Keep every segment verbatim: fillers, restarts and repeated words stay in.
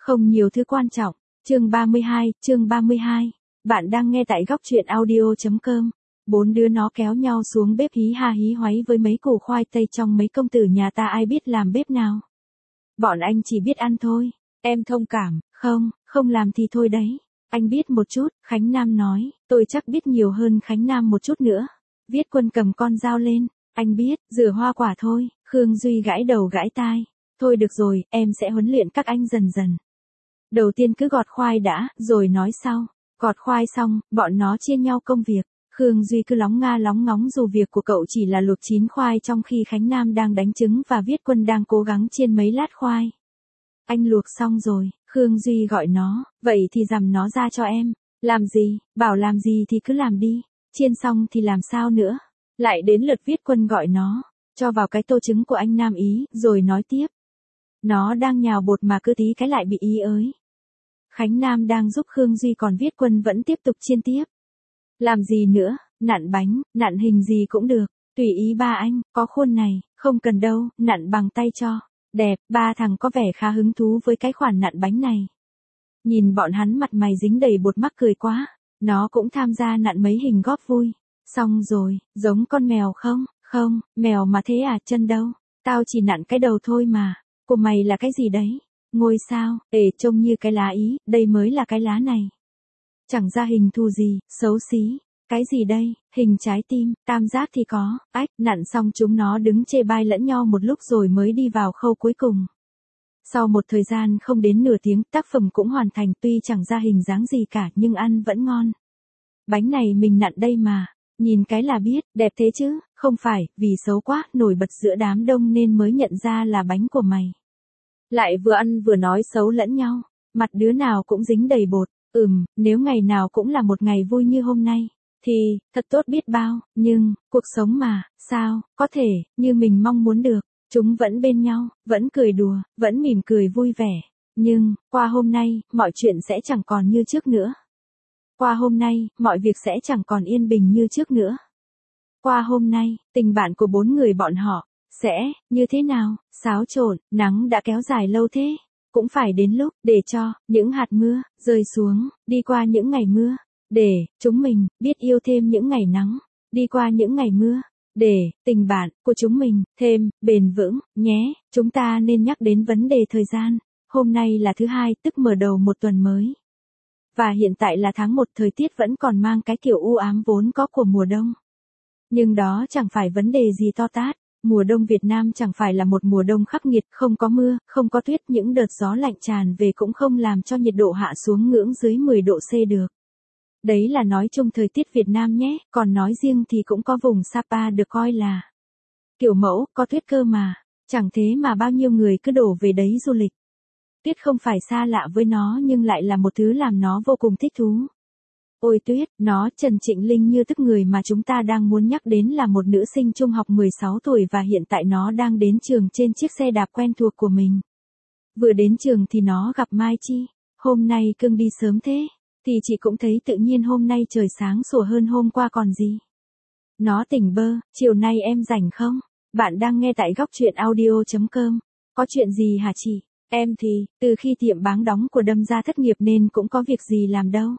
Không nhiều thứ quan trọng. Chương ba mươi hai, chương ba mươi hai. Bạn đang nghe tại góc truyện audio.com. Bốn đứa nó kéo nhau xuống bếp hí ha hí hoáy với mấy củ khoai tây trong mấy công tử nhà ta ai biết làm bếp nào. Bọn anh chỉ biết ăn thôi. Em thông cảm, không, không làm thì thôi đấy. Anh biết một chút, Khánh Nam nói, tôi chắc biết nhiều hơn Khánh Nam một chút nữa. Viết Quân cầm con dao lên, anh biết, rửa hoa quả thôi, Khương Duy gãi đầu gãi tai. Thôi được rồi, em sẽ huấn luyện các anh dần dần. Đầu tiên cứ gọt khoai đã, rồi nói sau. Gọt khoai xong, bọn nó chia nhau công việc. Khương Duy cứ lóng nga lóng ngóng dù việc của cậu chỉ là luộc chín khoai trong khi Khánh Nam đang đánh trứng và Viết Quân đang cố gắng chiên mấy lát khoai. Anh luộc xong rồi, Khương Duy gọi nó, vậy thì dằm nó ra cho em. Làm gì, bảo làm gì thì cứ làm đi, chiên xong thì làm sao nữa. Lại đến lượt Viết Quân gọi nó, cho vào cái tô trứng của anh Nam ý, rồi nói tiếp. Nó đang nhào bột mà cứ tí cái lại bị ý ới. Khánh Nam đang giúp Khương Duy còn Viết Quân vẫn tiếp tục chiên tiếp. Làm gì nữa, nặn bánh, nặn hình gì cũng được, tùy ý ba anh, có khuôn này, không cần đâu, nặn bằng tay cho. Đẹp, ba thằng có vẻ khá hứng thú với cái khoản nặn bánh này. Nhìn bọn hắn mặt mày dính đầy bột mắc cười quá, nó cũng tham gia nặn mấy hình góp vui. Xong rồi, giống con mèo không? Không, mèo mà thế à, chân đâu? Tao chỉ nặn cái đầu thôi mà. Của mày là cái gì đấy? Ngôi sao, ể trông như cái lá ý, đây mới là cái lá này. Chẳng ra hình thù gì, xấu xí. Cái gì đây, hình trái tim, tam giác thì có, ách, nặn xong chúng nó đứng chê bai lẫn nhau một lúc rồi mới đi vào khâu cuối cùng. Sau một thời gian không đến nửa tiếng, tác phẩm cũng hoàn thành tuy chẳng ra hình dáng gì cả nhưng ăn vẫn ngon. Bánh này mình nặn đây mà, nhìn cái là biết, đẹp thế chứ, không phải, vì xấu quá, nổi bật giữa đám đông nên mới nhận ra là bánh của mày. Lại vừa ăn vừa nói xấu lẫn nhau, mặt đứa nào cũng dính đầy bột, ừm, nếu ngày nào cũng là một ngày vui như hôm nay. Thì, thật tốt biết bao, nhưng, cuộc sống mà, sao, có thể, như mình mong muốn được, chúng vẫn bên nhau, vẫn cười đùa, vẫn mỉm cười vui vẻ. Nhưng, qua hôm nay, mọi chuyện sẽ chẳng còn như trước nữa. Qua hôm nay, mọi việc sẽ chẳng còn yên bình như trước nữa. Qua hôm nay, tình bạn của bốn người bọn họ, sẽ, như thế nào, xáo trộn, nắng đã kéo dài lâu thế. Cũng phải đến lúc, để cho, những hạt mưa, rơi xuống, đi qua những ngày mưa. Để, chúng mình, biết yêu thêm những ngày nắng, đi qua những ngày mưa, để, tình bạn, của chúng mình, thêm, bền vững, nhé, chúng ta nên nhắc đến vấn đề thời gian, hôm nay là thứ hai tức mở đầu một tuần mới. Và hiện tại là tháng một thời tiết vẫn còn mang cái kiểu u ám vốn có của mùa đông. Nhưng đó chẳng phải vấn đề gì to tát, mùa đông Việt Nam chẳng phải là một mùa đông khắc nghiệt, không có mưa, không có tuyết, những đợt gió lạnh tràn về cũng không làm cho nhiệt độ hạ xuống ngưỡng dưới mười độ C được. Đấy là nói chung thời tiết Việt Nam nhé, còn nói riêng thì cũng có vùng Sapa được coi là kiểu mẫu, có tuyết cơ mà, chẳng thế mà bao nhiêu người cứ đổ về đấy du lịch. Tuyết không phải xa lạ với nó nhưng lại là một thứ làm nó vô cùng thích thú. Ôi tuyết, nó Trần Trịnh Linh như tức người mà chúng ta đang muốn nhắc đến là một nữ sinh trung học mười sáu tuổi và hiện tại nó đang đến trường trên chiếc xe đạp quen thuộc của mình. Vừa đến trường thì nó gặp Mai Chi, hôm nay cưng đi sớm thế. Thì chị cũng thấy tự nhiên hôm nay trời sáng sủa hơn hôm qua còn gì. Nó tỉnh bơ, chiều nay em rảnh không? Bạn đang nghe tại góc truyện audio.com. Có chuyện gì hả chị? Em thì, từ khi tiệm báng đóng của đâm ra thất nghiệp nên cũng có việc gì làm đâu.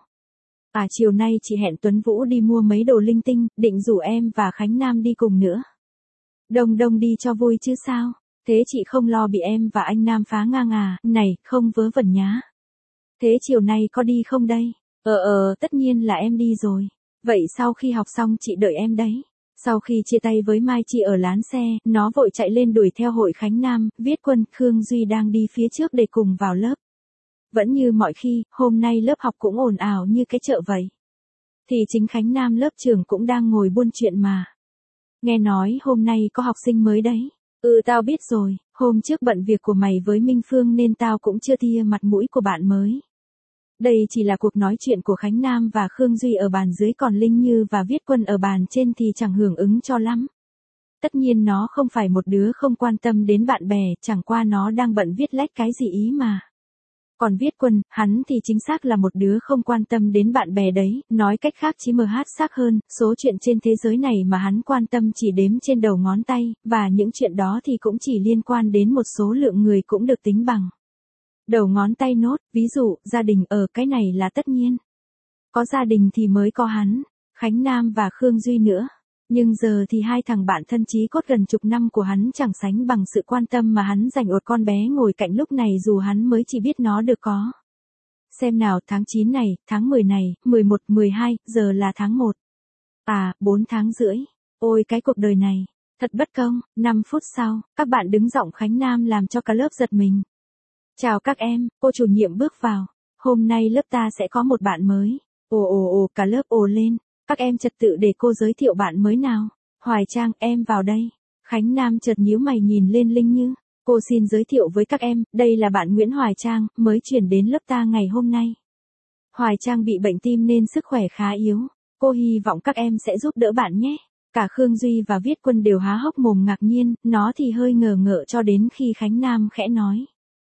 À chiều nay chị hẹn Tuấn Vũ đi mua mấy đồ linh tinh, định rủ em và Khánh Nam đi cùng nữa. Đông đông đi cho vui chứ sao? Thế chị không lo bị em và anh Nam phá ngang à? Này, không vớ vẩn nhá. Thế chiều nay có đi không đây? Ờ ờ, tất nhiên là em đi rồi. Vậy sau khi học xong chị đợi em đấy. Sau khi chia tay với Mai Chi ở lán xe, nó vội chạy lên đuổi theo hội Khánh Nam, Viết Quân, Khương Duy đang đi phía trước để cùng vào lớp. Vẫn như mọi khi, hôm nay lớp học cũng ồn ào như cái chợ vậy. Thì chính Khánh Nam lớp trưởng cũng đang ngồi buôn chuyện mà. Nghe nói hôm nay có học sinh mới đấy. Ừ tao biết rồi, hôm trước bận việc của mày với Minh Phương nên tao cũng chưa tia mặt mũi của bạn mới. Đây chỉ là cuộc nói chuyện của Khánh Nam và Khương Duy ở bàn dưới còn Linh Như và Viết Quân ở bàn trên thì chẳng hưởng ứng cho lắm. Tất nhiên nó không phải một đứa không quan tâm đến bạn bè, chẳng qua nó đang bận viết lách cái gì ý mà. Còn Viết Quân, hắn thì chính xác là một đứa không quan tâm đến bạn bè đấy, nói cách khác chí mh xác hơn, số chuyện trên thế giới này mà hắn quan tâm chỉ đếm trên đầu ngón tay, và những chuyện đó thì cũng chỉ liên quan đến một số lượng người cũng được tính bằng Đầu ngón tay nốt, ví dụ, gia đình ở cái này là tất nhiên. Có gia đình thì mới có hắn, Khánh Nam và Khương Duy nữa. Nhưng giờ thì hai thằng bạn thân chí cốt gần chục năm của hắn chẳng sánh bằng sự quan tâm mà hắn dành ột con bé ngồi cạnh lúc này dù hắn mới chỉ biết nó được có. Xem nào, tháng chín này, tháng mười này, mười một, mười hai, giờ là tháng một. À, bốn tháng rưỡi. Ôi cái cuộc đời này, thật bất công. năm phút sau, các bạn đứng giọng Khánh Nam làm cho cả lớp giật mình. Chào các em, cô chủ nhiệm bước vào. Hôm nay lớp ta sẽ có một bạn mới. Ồ ồ ồ, cả lớp ồ lên. Các em trật tự để cô giới thiệu bạn mới nào. Hoài Trang, em vào đây. Khánh Nam chợt nhíu mày nhìn lên Linh Như. Cô xin giới thiệu với các em, đây là bạn Nguyễn Hoài Trang, mới chuyển đến lớp ta ngày hôm nay. Hoài Trang bị bệnh tim nên sức khỏe khá yếu. Cô hy vọng các em sẽ giúp đỡ bạn nhé. Cả Khương Duy và Viết Quân đều há hốc mồm ngạc nhiên, nó thì hơi ngờ ngợ cho đến khi Khánh Nam khẽ nói.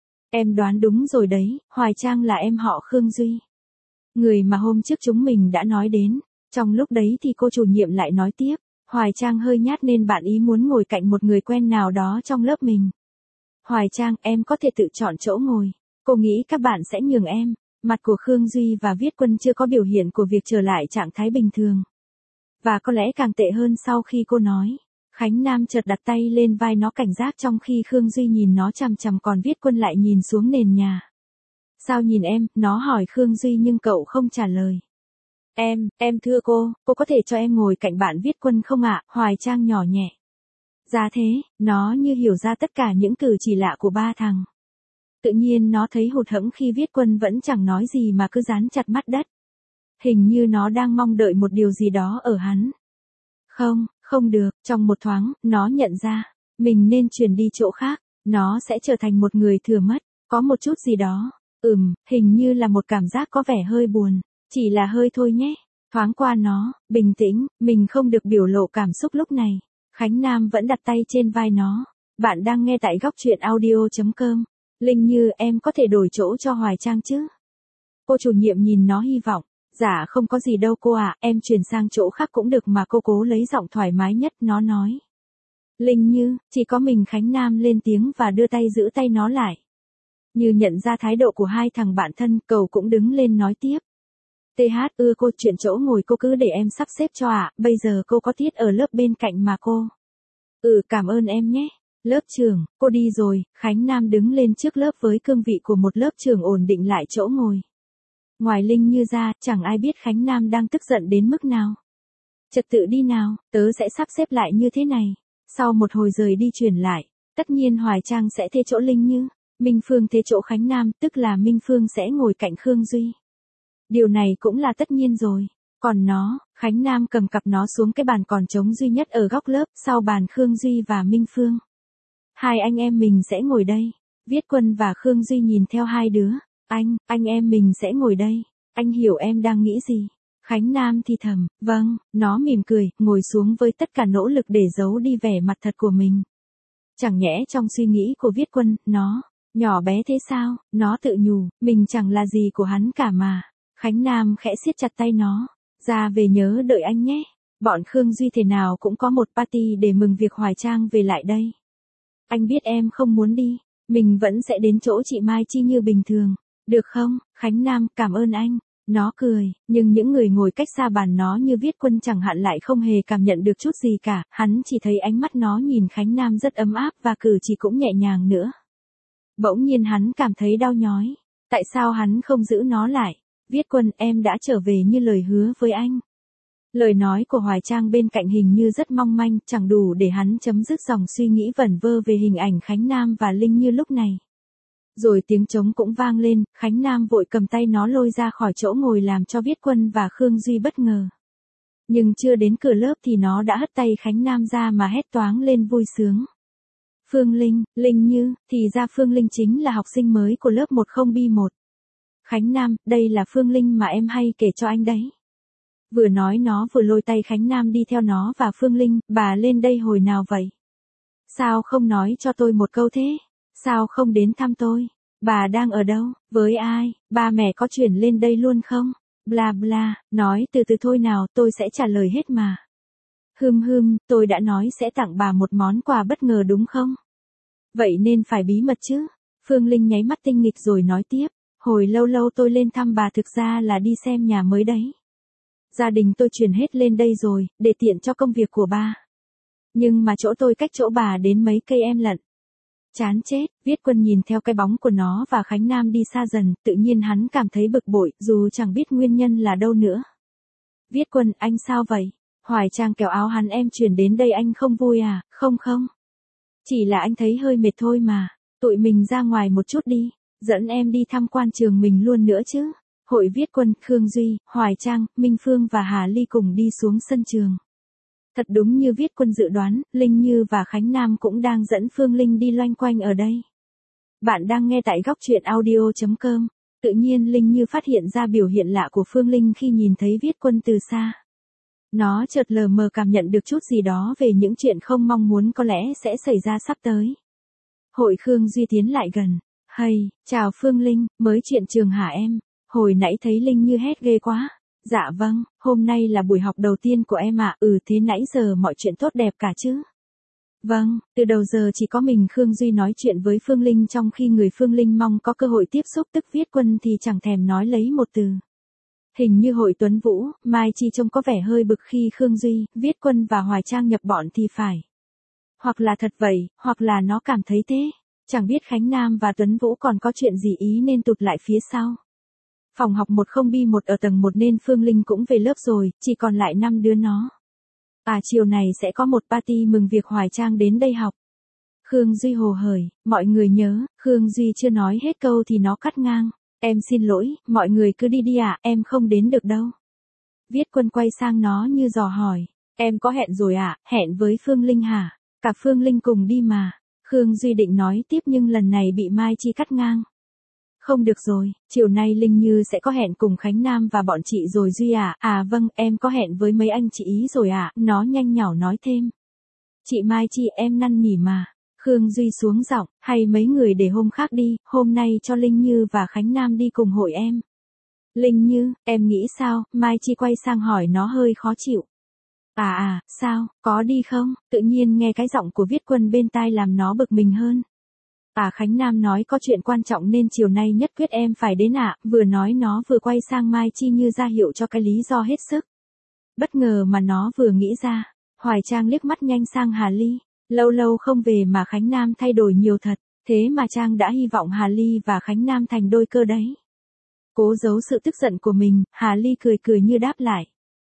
Em đoán đúng rồi đấy, Hoài Trang là em họ Khương Duy. Người mà hôm trước chúng mình đã nói đến. Trong lúc đấy thì cô chủ nhiệm lại nói tiếp, Hoài Trang hơi nhát nên bạn ý muốn ngồi cạnh một người quen nào đó trong lớp mình. Hoài Trang, em có thể tự chọn chỗ ngồi. Cô nghĩ các bạn sẽ nhường em. Mặt của Khương Duy và Viết Quân chưa có biểu hiện của việc trở lại trạng thái bình thường. Và có lẽ càng tệ hơn sau khi cô nói. Khánh Nam chợt đặt tay lên vai nó cảnh giác trong khi Khương Duy nhìn nó chằm chằm còn Viết Quân lại nhìn xuống nền nhà. Sao nhìn em, nó hỏi Khương Duy nhưng cậu không trả lời. Em, em thưa cô, cô có thể cho em ngồi cạnh bạn Viết Quân không ạ? Hoài Trang nhỏ nhẹ. Ra thế, nó như hiểu ra tất cả những cử chỉ lạ của ba thằng. Tự nhiên nó thấy hụt hẫng khi Viết Quân vẫn chẳng nói gì mà cứ dán chặt mắt đất. Hình như nó đang mong đợi một điều gì đó ở hắn. Không, không được, trong một thoáng, nó nhận ra, mình nên chuyển đi chỗ khác, nó sẽ trở thành một người thừa mất, có một chút gì đó, ừm, hình như là một cảm giác có vẻ hơi buồn, chỉ là hơi thôi nhé, thoáng qua nó, bình tĩnh, mình không được biểu lộ cảm xúc lúc này, Khánh Nam vẫn đặt tay trên vai nó, bạn đang nghe tại góc truyện audio.com, Linh Như em có thể đổi chỗ cho Hoài Trang chứ? Cô chủ nhiệm nhìn nó hy vọng. Dạ không có gì đâu cô ạ, à, em chuyển sang chỗ khác cũng được mà cô cố lấy giọng thoải mái nhất, nó nói. Linh Như, chỉ có mình Khánh Nam lên tiếng và đưa tay giữ tay nó lại. Như nhận ra thái độ của hai thằng bạn thân, cậu cũng đứng lên nói tiếp. tê hát ưa cô chuyện chỗ ngồi cô cứ để em sắp xếp cho ạ, à, bây giờ cô có tiết ở lớp bên cạnh mà cô. Ừ cảm ơn em nhé. Lớp trưởng, cô đi rồi, Khánh Nam đứng lên trước lớp với cương vị của một lớp trưởng ổn định lại chỗ ngồi. Ngoài Linh Như ra, chẳng ai biết Khánh Nam đang tức giận đến mức nào. Trật tự đi nào, tớ sẽ sắp xếp lại như thế này. Sau một hồi rời đi chuyển lại, tất nhiên Hoài Trang sẽ thế chỗ Linh Như, Minh Phương thế chỗ Khánh Nam, tức là Minh Phương sẽ ngồi cạnh Khương Duy. Điều này cũng là tất nhiên rồi. Còn nó, Khánh Nam cầm cặp nó xuống cái bàn còn trống duy nhất ở góc lớp, sau bàn Khương Duy và Minh Phương. Hai anh em mình sẽ ngồi đây. Viết Quân và Khương Duy nhìn theo hai đứa. Anh, anh em mình sẽ ngồi đây. Anh hiểu em đang nghĩ gì. Khánh Nam thì thầm, vâng, nó mỉm cười, ngồi xuống với tất cả nỗ lực để giấu đi vẻ mặt thật của mình. Chẳng nhẽ trong suy nghĩ của Viết Quân, nó, nhỏ bé thế sao, nó tự nhủ, mình chẳng là gì của hắn cả mà. Khánh Nam khẽ siết chặt tay nó, ra về nhớ đợi anh nhé. Bọn Khương Duy thế nào cũng có một party để mừng việc Hoài Trang về lại đây. Anh biết em không muốn đi, mình vẫn sẽ đến chỗ chị Mai Chi như bình thường. Được không, Khánh Nam, cảm ơn anh. Nó cười, nhưng những người ngồi cách xa bàn nó như Viết Quân chẳng hạn lại không hề cảm nhận được chút gì cả, hắn chỉ thấy ánh mắt nó nhìn Khánh Nam rất ấm áp và cử chỉ cũng nhẹ nhàng nữa. Bỗng nhiên hắn cảm thấy đau nhói, tại sao hắn không giữ nó lại? Viết Quân, em đã trở về như lời hứa với anh. Lời nói của Hoài Trang bên cạnh hình như rất mong manh, chẳng đủ để hắn chấm dứt dòng suy nghĩ vẩn vơ về hình ảnh Khánh Nam và Linh Như lúc này. Rồi tiếng trống cũng vang lên, Khánh Nam vội cầm tay nó lôi ra khỏi chỗ ngồi làm cho Viết Quân và Khương Duy bất ngờ. Nhưng chưa đến cửa lớp thì nó đã hất tay Khánh Nam ra mà hét toáng lên vui sướng. Phương Linh, Linh Như, thì ra Phương Linh chính là học sinh mới của lớp một không B một. Khánh Nam, đây là Phương Linh mà em hay kể cho anh đấy. Vừa nói nó vừa lôi tay Khánh Nam đi theo nó và Phương Linh, bà lên đây hồi nào vậy? Sao không nói cho tôi một câu thế? Sao không đến thăm tôi? Bà đang ở đâu? Với ai? Ba mẹ có chuyển lên đây luôn không? Bla bla, nói từ từ thôi nào, tôi sẽ trả lời hết mà. Hừm hừm, tôi đã nói sẽ tặng bà một món quà bất ngờ đúng không? Vậy nên phải bí mật chứ? Phương Linh nháy mắt tinh nghịch rồi nói tiếp, hồi lâu lâu tôi lên thăm bà thực ra là đi xem nhà mới đấy. Gia đình tôi chuyển hết lên đây rồi, để tiện cho công việc của ba. Nhưng mà chỗ tôi cách chỗ bà đến mấy cây em lận. Chán chết, Viết Quân nhìn theo cái bóng của nó và Khánh Nam đi xa dần, tự nhiên hắn cảm thấy bực bội, dù chẳng biết nguyên nhân là đâu nữa. Viết Quân, anh sao vậy? Hoài Trang kéo áo hắn, em chuyển đến đây anh không vui à? Không không. Chỉ là anh thấy hơi mệt thôi mà, tụi mình ra ngoài một chút đi, dẫn em đi tham quan trường mình luôn nữa chứ. Hội Viết Quân, Khương Duy, Hoài Trang, Minh Phương và Hà Ly cùng đi xuống sân trường. Thật đúng như Viết Quân dự đoán, Linh Như và Khánh Nam cũng đang dẫn Phương Linh đi loanh quanh ở đây. Bạn đang nghe tại góc truyện audio chấm com. Tự nhiên Linh Như phát hiện ra biểu hiện lạ của Phương Linh khi nhìn thấy Viết Quân từ xa. Nó chợt lờ mờ cảm nhận được chút gì đó về những chuyện không mong muốn có lẽ sẽ xảy ra sắp tới. Hội Khương Duy tiến lại gần. Hay, chào Phương Linh, mới chuyện trường hả em? Hồi nãy thấy Linh Như hét ghê quá. Dạ vâng, hôm nay là buổi học đầu tiên của em ạ. Ừ thế nãy giờ mọi chuyện tốt đẹp cả chứ? Vâng, từ đầu giờ chỉ có mình Khương Duy nói chuyện với Phương Linh, trong khi người Phương Linh mong có cơ hội tiếp xúc tức Viết Quân thì chẳng thèm nói lấy một từ. Hình như Hội Tuấn Vũ, Mai Chi trông có vẻ hơi bực khi Khương Duy, Viết Quân và Hoài Trang nhập bọn thì phải. Hoặc là thật vậy, hoặc là nó cảm thấy thế. Chẳng biết Khánh Nam và Tuấn Vũ còn có chuyện gì ý nên tụt lại phía sau. Phòng học một không bi một ở tầng một nên Phương Linh cũng về lớp rồi, chỉ còn lại năm đứa nó. À chiều này sẽ có một party mừng việc Hoài Trang đến đây học. Khương Duy hồ hởi, mọi người nhớ, Khương Duy chưa nói hết câu thì nó cắt ngang. Em xin lỗi, mọi người cứ đi đi ạ, à, em không đến được đâu. Viết Quân quay sang nó như dò hỏi, em có hẹn rồi ạ, à? Hẹn với Phương Linh hả? Cả Phương Linh cùng đi mà. Khương Duy định nói tiếp nhưng lần này bị Mai Chi cắt ngang. Không được rồi, chiều nay Linh Như sẽ có hẹn cùng Khánh Nam và bọn chị rồi Duy à? À vâng, em có hẹn với mấy anh chị ý rồi ạ, à? Nó nhanh nhỏ nói thêm. Chị Mai Chi em năn nỉ mà. Khương Duy xuống giọng, hay mấy người để hôm khác đi, hôm nay cho Linh Như và Khánh Nam đi cùng hội em. Linh Như, em nghĩ sao? Mai Chi quay sang hỏi nó hơi khó chịu. À à, sao, có đi không? Tự nhiên nghe cái giọng của Viết Quân bên tai làm nó bực mình hơn. À Khánh Nam nói có chuyện quan trọng nên chiều nay nhất quyết em phải đến ạ, à. Vừa nói nó vừa quay sang Mai Chi như ra hiệu cho cái lý do hết sức. Bất ngờ mà nó vừa nghĩ ra, Hoài Trang liếc mắt nhanh sang Hà Ly. Lâu lâu không về mà Khánh Nam thay đổi nhiều thật, thế mà Trang đã hy vọng Hà Ly và Khánh Nam thành đôi cơ đấy. Cố giấu sự tức giận của mình, Hà Ly cười cười như đáp lại.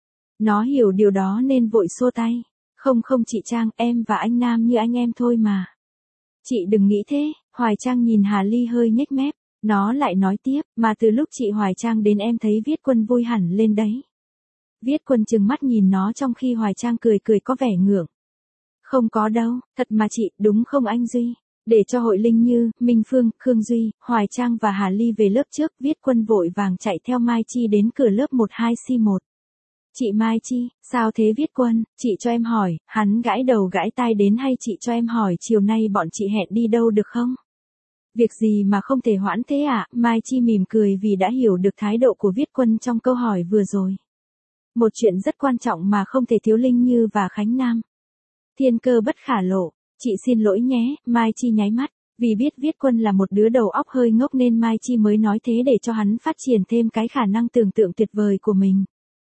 Nó hiểu điều đó nên vội xua tay. Không không chị Trang, em và anh Nam như anh em thôi mà. Chị đừng nghĩ thế, Hoài Trang nhìn Hà Ly hơi nhếch mép. Nó lại nói tiếp, mà từ lúc chị Hoài Trang đến em thấy Viết Quân vui hẳn lên đấy. Viết Quân trừng mắt nhìn nó trong khi Hoài Trang cười cười có vẻ ngượng. Không có đâu, thật mà chị, đúng không anh Duy? Để cho hội Linh Như, Minh Phương, Khương Duy, Hoài Trang và Hà Ly về lớp trước, Viết Quân vội vàng chạy theo Mai Chi đến cửa lớp một hai C một. Chị Mai Chi, sao thế Viết Quân, chị cho em hỏi, hắn gãi đầu gãi tai đến hay chị cho em hỏi chiều nay bọn chị hẹn đi đâu được không? Việc gì mà không thể hoãn thế ạ? À? Mai Chi mỉm cười vì đã hiểu được thái độ của Viết Quân trong câu hỏi vừa rồi. Một chuyện rất quan trọng mà không thể thiếu Linh Như và Khánh Nam. Thiên cơ bất khả lộ, chị xin lỗi nhé, Mai Chi nháy mắt, vì biết Viết Quân là một đứa đầu óc hơi ngốc nên Mai Chi mới nói thế để cho hắn phát triển thêm cái khả năng tưởng tượng tuyệt vời của mình.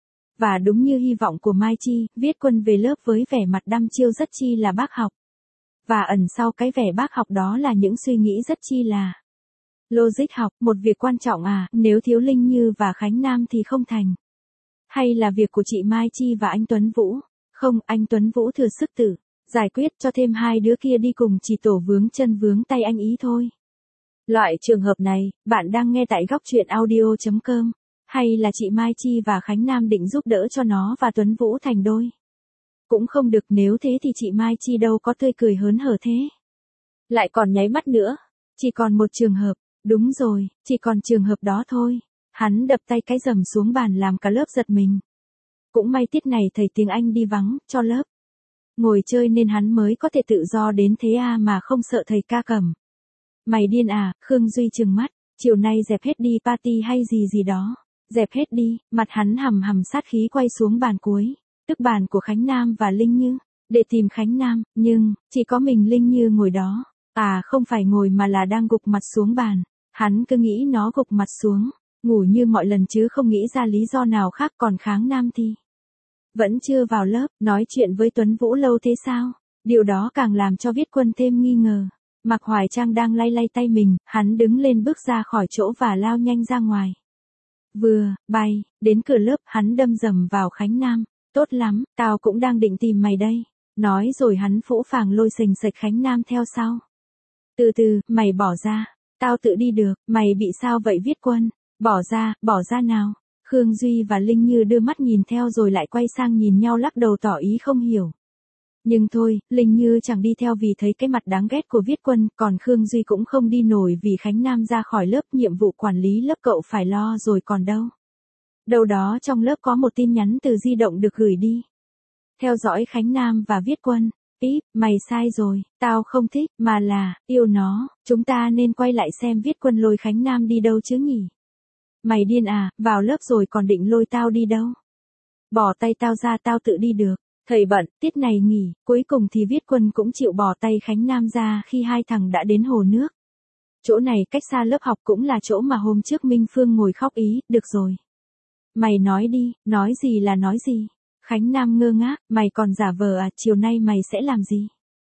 Và đúng như hy vọng của Mai Chi, Viết Quân về lớp với vẻ mặt đăm chiêu rất chi là bác học. Và ẩn sau cái vẻ bác học đó là những suy nghĩ rất chi là logic học, một việc quan trọng à, nếu thiếu Linh Như và Khánh Nam thì không thành. Hay là việc của chị Mai Chi và anh Tuấn Vũ? Không, anh Tuấn Vũ thừa sức tự giải quyết cho thêm hai đứa kia đi cùng chỉ tổ vướng chân vướng tay anh ý thôi. Loại trường hợp này, bạn đang nghe tại góc truyện audio chấm com. Hay là chị Mai Chi và Khánh Nam định giúp đỡ cho nó và Tuấn Vũ thành đôi? Cũng không được, nếu thế thì chị Mai Chi đâu có tươi cười hớn hở thế. Lại còn nháy mắt nữa. Chỉ còn một trường hợp. Đúng rồi, chỉ còn trường hợp đó thôi. Hắn đập tay cái rầm xuống bàn làm cả lớp giật mình. Cũng may tiết này thầy tiếng Anh đi vắng, cho lớp ngồi chơi nên hắn mới có thể tự do đến thế à mà không sợ thầy ca cầm. Mày điên à, Khương Duy trừng mắt, chiều nay dẹp hết đi party hay gì gì đó. Dẹp hết đi, mặt hắn hầm hầm sát khí quay xuống bàn cuối, tức bàn của Khánh Nam và Linh Như, để tìm Khánh Nam, nhưng, chỉ có mình Linh Như ngồi đó. À không phải ngồi mà là đang gục mặt xuống bàn. Hắn cứ nghĩ nó gục mặt xuống, ngủ như mọi lần chứ không nghĩ ra lý do nào khác. Còn Kháng Nam thì vẫn chưa vào lớp, nói chuyện với Tuấn Vũ lâu thế sao? Điều đó càng làm cho Viết Quân thêm nghi ngờ. Mạc Hoài Trang đang lay lay tay mình, hắn đứng lên bước ra khỏi chỗ và lao nhanh ra ngoài. Vừa bay đến cửa lớp, hắn đâm dầm vào Khánh Nam. Tốt lắm, tao cũng đang định tìm mày đây. Nói rồi hắn phũ phàng lôi sềnh sệch Khánh Nam theo sau. Từ từ, mày bỏ ra. Tao tự đi được. Mày bị sao vậy Viết Quân? Bỏ ra, bỏ ra nào. Khương Duy và Linh Như đưa mắt nhìn theo rồi lại quay sang nhìn nhau lắc đầu tỏ ý không hiểu. Nhưng thôi, Linh Như chẳng đi theo vì thấy cái mặt đáng ghét của Viết Quân, còn Khương Duy cũng không đi nổi vì Khánh Nam ra khỏi lớp, nhiệm vụ quản lý lớp cậu phải lo rồi còn đâu. Đâu đó trong lớp có một tin nhắn từ di động được gửi đi. Theo dõi Khánh Nam và Viết Quân. Ý, mày sai rồi, tao không thích, mà là, yêu nó, chúng ta nên quay lại xem Viết Quân lôi Khánh Nam đi đâu chứ nhỉ? Mày điên à, vào lớp rồi còn định lôi tao đi đâu? Bỏ tay tao ra, tao tự đi được. Thầy bận, tiết này nghỉ, cuối cùng thì Viết Quân cũng chịu bỏ tay Khánh Nam ra khi hai thằng đã đến hồ nước. Chỗ này cách xa lớp học cũng là chỗ mà hôm trước Minh Phương ngồi khóc ý, được rồi. Mày nói đi, nói gì là nói gì? Khánh Nam ngơ ngác, mày còn giả vờ à, chiều nay mày sẽ làm gì?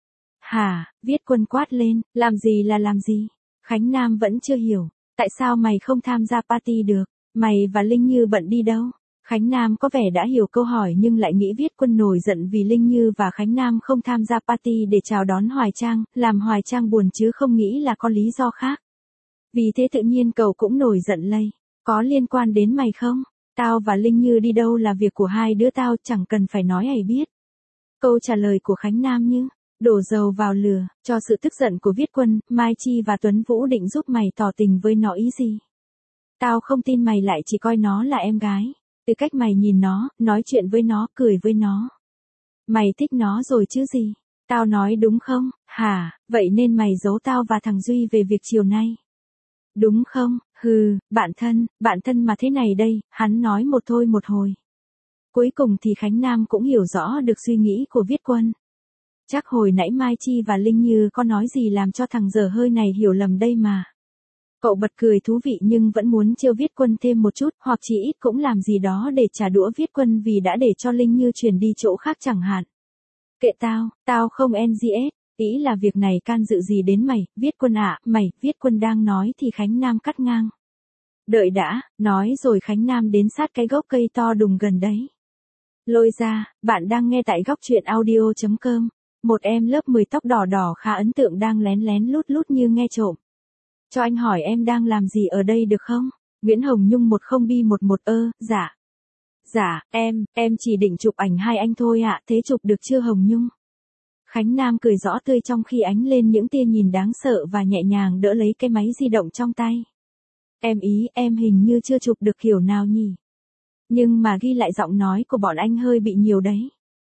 Hả, Viết Quân quát lên, làm gì là làm gì? Khánh Nam vẫn chưa hiểu, tại sao mày không tham gia party được? Mày và Linh Như bận đi đâu? Khánh Nam có vẻ đã hiểu câu hỏi nhưng lại nghĩ Viết Quân nổi giận vì Linh Như và Khánh Nam không tham gia party để chào đón Hoài Trang, làm Hoài Trang buồn chứ không nghĩ là có lý do khác. Vì thế tự nhiên cậu cũng nổi giận lây. Có liên quan đến mày không? Tao và Linh Như đi đâu là việc của hai đứa tao, chẳng cần phải nói ai biết. Câu trả lời của Khánh Nam như đổ dầu vào lửa, cho sự tức giận của Viết Quân. Mai Chi và Tuấn Vũ định giúp mày tỏ tình với nó ý gì? Tao không tin mày lại chỉ coi nó là em gái. Từ cách mày nhìn nó, nói chuyện với nó, cười với nó. Mày thích nó rồi chứ gì? Tao nói đúng không? Hả, vậy nên mày giấu tao và thằng Duy về việc chiều nay. Đúng không? Hừ, bạn thân, bạn thân mà thế này đây, hắn nói một thôi một hồi. Cuối cùng thì Khánh Nam cũng hiểu rõ được suy nghĩ của Viết Quân. Chắc hồi nãy Mai Chi và Linh Như có nói gì làm cho thằng dở hơi này hiểu lầm đây mà. Cậu bật cười thú vị nhưng vẫn muốn trêu Viết Quân thêm một chút, hoặc chỉ ít cũng làm gì đó để trả đũa Viết Quân vì đã để cho Linh Như chuyển đi chỗ khác chẳng hạn. Kệ tao, tao không en giê ét, ý là việc này can dự gì đến mày, Viết Quân ạ, à, mày, Viết Quân đang nói thì Khánh Nam cắt ngang. Đợi đã, nói rồi Khánh Nam đến sát cái gốc cây to đùng gần đấy. Lôi ra, bạn đang nghe tại góc truyện audio chấm com, một em lớp mười tóc đỏ đỏ khá ấn tượng đang lén lén lút lút như nghe trộm. Cho anh hỏi em đang làm gì ở đây được không? Nguyễn Hồng Nhung một không bi một một ơ, dạ. Dạ, em, em chỉ định chụp ảnh hai anh thôi ạ, thế chụp được chưa Hồng Nhung? Khánh Nam cười rõ tươi trong khi ánh lên những tia nhìn đáng sợ và nhẹ nhàng đỡ lấy cái máy di động trong tay. Em ý, em hình như chưa chụp được kiểu nào nhỉ? Nhưng mà ghi lại giọng nói của bọn anh hơi bị nhiều đấy.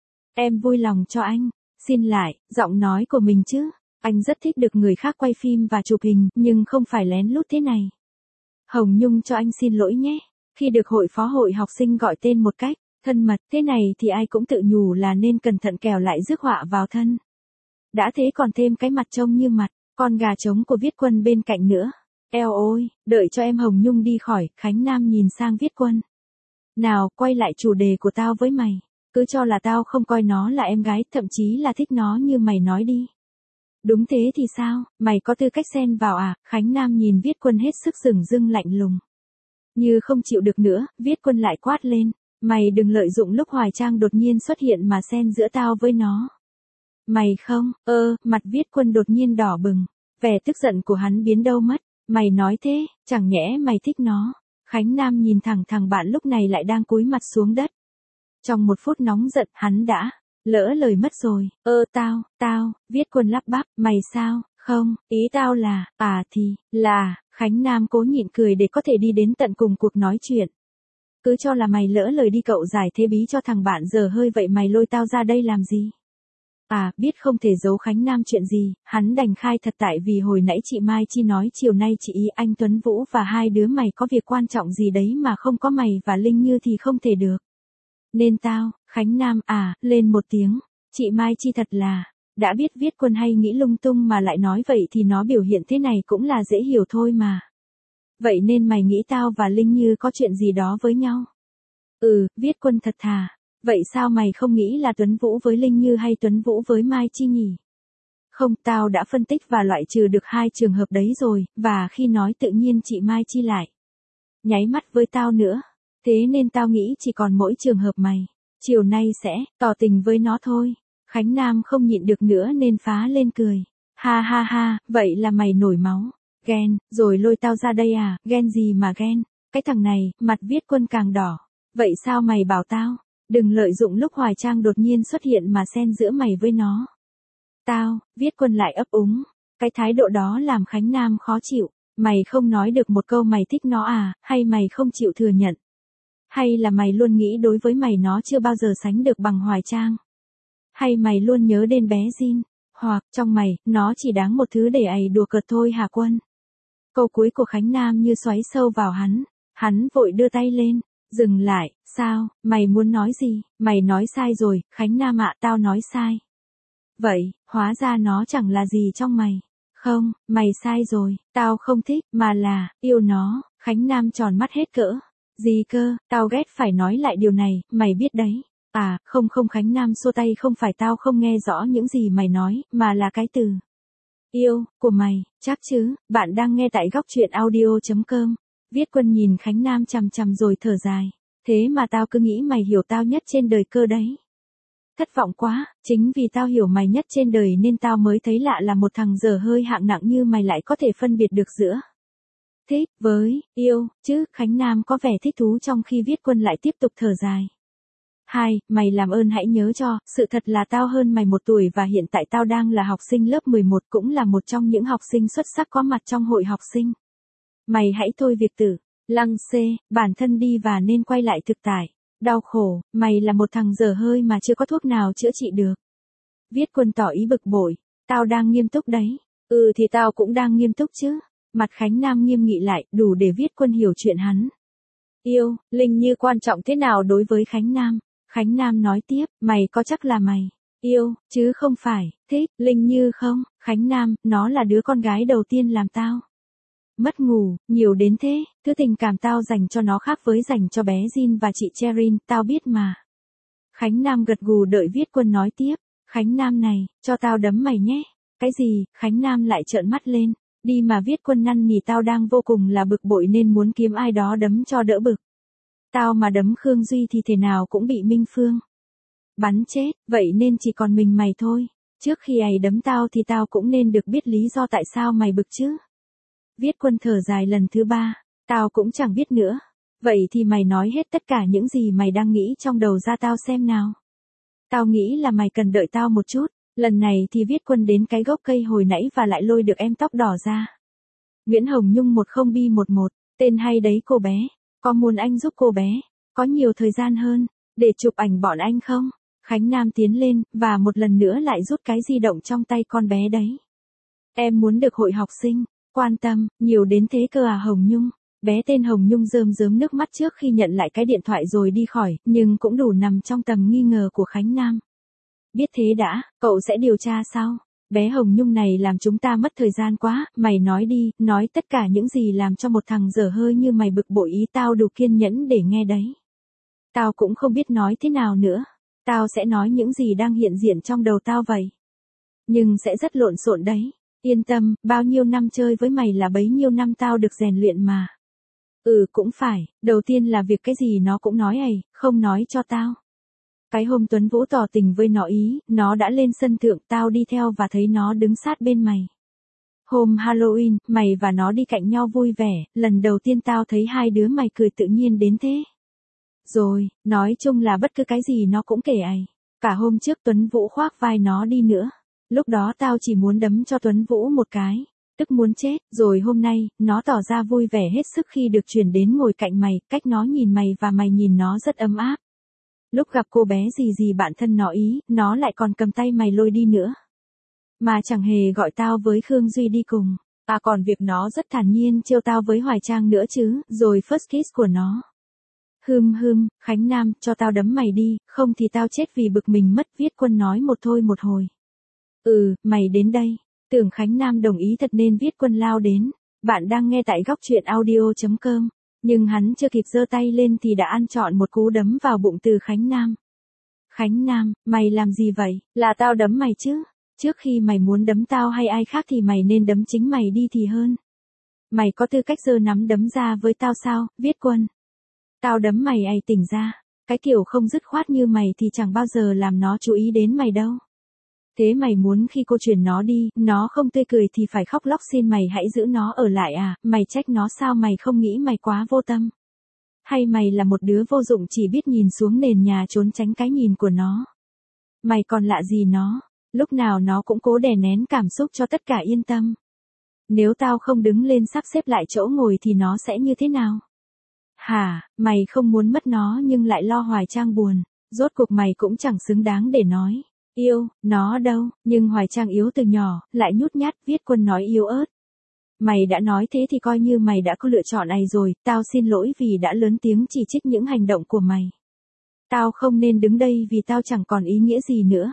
Em vui lòng cho anh, xin lại, giọng nói của mình chứ. Anh rất thích được người khác quay phim và chụp hình, nhưng không phải lén lút thế này. Hồng Nhung cho anh xin lỗi nhé. Khi được hội phó hội học sinh gọi tên một cách thân mật thế này thì ai cũng tự nhủ là nên cẩn thận kẻo lại rước họa vào thân. Đã thế còn thêm cái mặt trông như mặt con gà trống của Viết Quân bên cạnh nữa. Eo ôi, đợi cho em Hồng Nhung đi khỏi, Khánh Nam nhìn sang Viết Quân. Nào, quay lại chủ đề của tao với mày. Cứ cho là tao không coi nó là em gái, thậm chí là thích nó như mày nói đi. Đúng thế thì sao, mày có tư cách xen vào à? Khánh Nam nhìn Viết Quân hết sức dửng dưng lạnh lùng. Như không chịu được nữa, Viết Quân lại quát lên. Mày đừng lợi dụng lúc Hoài Trang đột nhiên xuất hiện mà xen giữa tao với nó. Mày không, ơ, mặt Viết Quân đột nhiên đỏ bừng. Vẻ tức giận của hắn biến đâu mất. Mày nói thế, chẳng nhẽ mày thích nó. Khánh Nam nhìn thẳng thằng bạn lúc này lại đang cúi mặt xuống đất. Trong một phút nóng giận, hắn đã lỡ lời mất rồi. Ơ tao, tao, Viết Quân lắp bắp, mày sao, không, ý tao là, à thì, là, Khánh Nam cố nhịn cười để có thể đi đến tận cùng cuộc nói chuyện. Cứ cho là mày lỡ lời đi cậu giải thế bí cho thằng bạn giờ hơi vậy mày lôi tao ra đây làm gì? À, biết không thể giấu Khánh Nam chuyện gì, hắn đành khai thật tại vì hồi nãy chị Mai Chi nói chiều nay chị ý anh Tuấn Vũ và hai đứa mày có việc quan trọng gì đấy mà không có mày và Linh Như thì không thể được. Nên tao, Khánh Nam à, lên một tiếng, chị Mai Chi thật là, Đã biết Viết Quân hay nghĩ lung tung mà lại nói vậy thì nó biểu hiện thế này cũng là dễ hiểu thôi mà. Vậy nên mày nghĩ tao và Linh Như có chuyện gì đó với nhau? Ừ, Viết Quân thật thà. Vậy sao mày không nghĩ là Tuấn Vũ với Linh Như hay Tuấn Vũ với Mai Chi nhỉ? Không, tao đã phân tích và loại trừ được hai trường hợp đấy rồi, và khi nói tự nhiên chị Mai Chi lại nháy mắt với tao nữa. Thế nên tao nghĩ chỉ còn mỗi trường hợp mày chiều nay sẽ tỏ tình với nó thôi. Khánh Nam không nhịn được nữa nên phá lên cười. Ha ha ha, vậy là mày nổi máu. Ghen, rồi lôi tao ra đây à, ghen gì mà ghen. Cái thằng này, mặt Viết Quân càng đỏ. Vậy sao mày bảo tao, đừng lợi dụng lúc Hoài Trang đột nhiên xuất hiện mà xen giữa mày với nó. Tao, Viết Quân lại ấp úng. Cái thái độ đó làm Khánh Nam khó chịu. Mày không nói được một câu mày thích nó à, hay mày không chịu thừa nhận? Hay là mày luôn nghĩ đối với mày nó chưa bao giờ sánh được bằng Hoài Trang? Hay mày luôn nhớ đến bé Jin? Hoặc, trong mày, nó chỉ đáng một thứ để ày đùa cợt thôi hả Quân? Câu cuối của Khánh Nam như xoáy sâu vào hắn. Hắn vội đưa tay lên. Dừng lại, sao, mày muốn nói gì? Mày nói sai rồi, Khánh Nam ạ, tao nói sai. Vậy, hóa ra nó chẳng là gì trong mày. Không, mày sai rồi, tao không thích, mà là, yêu nó. Khánh Nam tròn mắt hết cỡ. Gì cơ, tao ghét phải nói lại điều này, mày biết đấy. À, không không Khánh Nam xua tay, không phải tao không nghe rõ những gì mày nói, mà là cái từ yêu của mày, chắc chứ? Bạn đang nghe tại góc truyện audio chấm com. Viết Quân nhìn Khánh Nam chằm chằm rồi thở dài. Thế mà tao cứ nghĩ mày hiểu tao nhất trên đời cơ đấy. Thất vọng quá, chính vì tao hiểu mày nhất trên đời nên tao mới thấy lạ là một thằng dở hơi hạng nặng như mày lại có thể phân biệt được giữa thích với yêu, chứ. Khánh Nam có vẻ thích thú trong khi Viết Quân lại tiếp tục thở dài. Hai, mày làm ơn hãy nhớ cho, sự thật là tao hơn mày một tuổi và hiện tại tao đang là học sinh lớp mười một, cũng là một trong những học sinh xuất sắc có mặt trong hội học sinh. Mày hãy thôi việc tử lăng xê bản thân đi và nên quay lại thực tại. Đau khổ, mày là một thằng dở hơi mà chưa có thuốc nào chữa trị được. Viết Quân tỏ ý bực bội. Tao đang nghiêm túc đấy. Ừ thì tao cũng đang nghiêm túc chứ. Mặt Khánh Nam nghiêm nghị lại, đủ để Viết Quân hiểu chuyện hắn yêu Linh Như quan trọng thế nào đối với Khánh Nam. Khánh Nam nói tiếp, mày có chắc là mày yêu, chứ không phải thích Linh Như không? Khánh Nam, nó là đứa con gái đầu tiên làm tao mất ngủ, nhiều đến thế. Thứ tình cảm tao dành cho nó khác với dành cho bé Jin và chị Cherin, tao biết mà. Khánh Nam gật gù đợi Viết Quân nói tiếp. Khánh Nam này, cho tao đấm mày nhé. Cái gì? Khánh Nam lại trợn mắt lên. Đi mà. Viết Quân năn nỉ. Tao đang vô cùng là bực bội nên muốn kiếm ai đó đấm cho đỡ bực. Tao mà đấm Khương Duy thì thế nào cũng bị Minh Phương bắn chết, vậy nên chỉ còn mình mày thôi. Trước khi ấy đấm tao thì tao cũng nên được biết lý do tại sao mày bực chứ. Viết Quân thở dài lần thứ ba. Tao cũng chẳng biết nữa. Vậy thì mày nói hết tất cả những gì mày đang nghĩ trong đầu ra tao xem nào. Tao nghĩ là mày cần đợi tao một chút. Lần này thì Viết Quân đến cái gốc cây hồi nãy và lại lôi được em tóc đỏ ra. Nguyễn Hồng Nhung một không bi một một, tên hay đấy cô bé. Có muốn anh giúp cô bé có nhiều thời gian hơn để chụp ảnh bọn anh không? Khánh Nam tiến lên và một lần nữa lại rút cái di động trong tay con bé đấy. Em muốn được hội học sinh quan tâm nhiều đến thế cơ à Hồng Nhung? Bé tên Hồng Nhung rơm rớm nước mắt trước khi nhận lại cái điện thoại rồi đi khỏi, nhưng cũng đủ nằm trong tầm nghi ngờ của Khánh Nam. Biết thế đã, cậu sẽ điều tra sao? Bé Hồng Nhung này làm chúng ta mất thời gian quá, mày nói đi, nói tất cả những gì làm cho một thằng dở hơi như mày bực bội ý, tao đủ kiên nhẫn để nghe đấy. Tao cũng không biết nói thế nào nữa. Tao sẽ nói những gì đang hiện diện trong đầu tao vậy. Nhưng sẽ rất lộn xộn đấy. Yên tâm, bao nhiêu năm chơi với mày là bấy nhiêu năm tao được rèn luyện mà. Ừ cũng phải, đầu tiên là việc cái gì nó cũng nói ầy, không nói cho tao. Cái hôm Tuấn Vũ tỏ tình với nó ý, nó đã lên sân thượng, tao đi theo và thấy nó đứng sát bên mày. Hôm Halloween, mày và nó đi cạnh nhau vui vẻ, lần đầu tiên tao thấy hai đứa mày cười tự nhiên đến thế. Rồi, nói chung là bất cứ cái gì nó cũng kể ầy. Cả hôm trước Tuấn Vũ khoác vai nó đi nữa. Lúc đó tao chỉ muốn đấm cho Tuấn Vũ một cái, tức muốn chết. Rồi hôm nay, nó tỏ ra vui vẻ hết sức khi được chuyển đến ngồi cạnh mày, cách nó nhìn mày và mày nhìn nó rất ấm áp. Lúc gặp cô bé gì gì bạn thân nó ý, nó lại còn cầm tay mày lôi đi nữa. Mà chẳng hề gọi tao với Khương Duy đi cùng. À còn việc nó rất thản nhiên trêu tao với Hoài Trang nữa chứ, rồi first kiss của nó. Hừm hừm, Khánh Nam, cho tao đấm mày đi, không thì tao chết vì bực mình mất. Viết Quân nói một thôi một hồi. Ừ, mày đến đây. Tưởng Khánh Nam đồng ý thật nên Viết Quân lao đến. Bạn đang nghe tại góc truyện audio.com. Nhưng hắn chưa kịp giơ tay lên thì đã ăn trọn một cú đấm vào bụng từ Khánh Nam. Khánh Nam, mày làm gì vậy? Là tao đấm mày chứ. Trước khi mày muốn đấm tao hay ai khác thì mày nên đấm chính mày đi thì hơn. Mày có tư cách giơ nắm đấm ra với tao sao, Viết Quân? Tao đấm mày ai tỉnh ra. Cái kiểu không dứt khoát như mày thì chẳng bao giờ làm nó chú ý đến mày đâu. Thế mày muốn khi cô chuyển nó đi, nó không tươi cười thì phải khóc lóc xin mày hãy giữ nó ở lại à, mày trách nó sao mày không nghĩ mày quá vô tâm? Hay mày là một đứa vô dụng chỉ biết nhìn xuống nền nhà trốn tránh cái nhìn của nó? Mày còn lạ gì nó, lúc nào nó cũng cố đè nén cảm xúc cho tất cả yên tâm. Nếu tao không đứng lên sắp xếp lại chỗ ngồi thì nó sẽ như thế nào? Hả, mày không muốn mất nó nhưng lại lo Hoài Trang buồn, rốt cuộc mày cũng chẳng xứng đáng để nói yêu nó đâu, nhưng Hoài Trang yếu từ nhỏ, lại nhút nhát, Viết Quân nói yếu ớt. Mày đã nói thế thì coi như mày đã có lựa chọn này rồi, tao xin lỗi vì đã lớn tiếng chỉ trích những hành động của mày. Tao không nên đứng đây vì tao chẳng còn ý nghĩa gì nữa.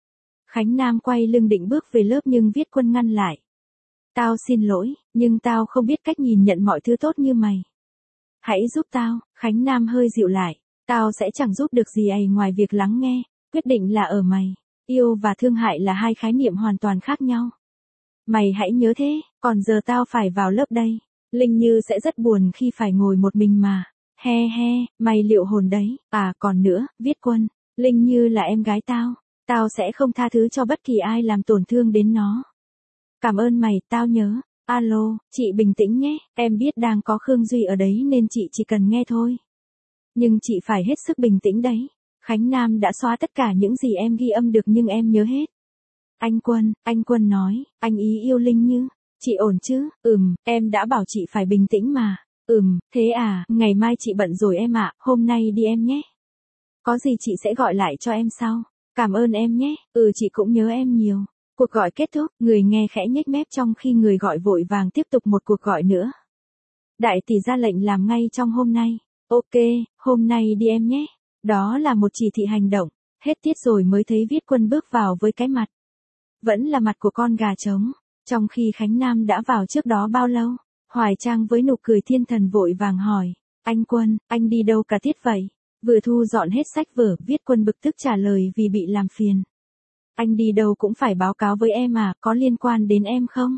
Khánh Nam quay lưng định bước về lớp nhưng Viết Quân ngăn lại. Tao xin lỗi, nhưng tao không biết cách nhìn nhận mọi thứ tốt như mày. Hãy giúp tao, Khánh Nam hơi dịu lại. Tao sẽ chẳng giúp được gì ấy ngoài việc lắng nghe, quyết định là ở mày. Yêu và thương hại là hai khái niệm hoàn toàn khác nhau. Mày hãy nhớ thế, còn giờ tao phải vào lớp đây. Linh Như sẽ rất buồn khi phải ngồi một mình mà. He he, mày liệu hồn đấy. À còn nữa, Viết Quân, Linh Như là em gái tao. Tao sẽ không tha thứ cho bất kỳ ai làm tổn thương đến nó. Cảm ơn mày, tao nhớ. Alo, chị bình tĩnh nhé, em biết đang có Khương Duy ở đấy nên chị chỉ cần nghe thôi. Nhưng chị phải hết sức bình tĩnh đấy. Khánh Nam đã xóa tất cả những gì em ghi âm được nhưng em nhớ hết. Anh Quân, anh Quân nói, anh ý yêu Linh Như. Chị ổn chứ? Ừm, em đã bảo chị phải bình tĩnh mà. Ừm, thế à, ngày mai chị bận rồi em ạ, hôm nay đi em nhé. Có gì chị sẽ gọi lại cho em sau. Cảm ơn em nhé, ừ chị cũng nhớ em nhiều. Cuộc gọi kết thúc, người nghe khẽ nhếch mép trong khi người gọi vội vàng tiếp tục một cuộc gọi nữa. Đại tỷ ra lệnh làm ngay trong hôm nay. Ok, hôm nay đi em nhé. Đó là một chỉ thị hành động. Hết tiết rồi mới thấy Viết Quân bước vào với cái mặt. Vẫn là mặt của con gà trống. Trong khi Khánh Nam đã vào trước đó bao lâu? Hoài Trang với nụ cười thiên thần vội vàng hỏi. Anh Quân, anh đi đâu cả tiết vậy? Vừa thu dọn hết sách vở, Viết Quân bực tức trả lời vì bị làm phiền. Anh đi đâu cũng phải báo cáo với em à, có liên quan đến em không?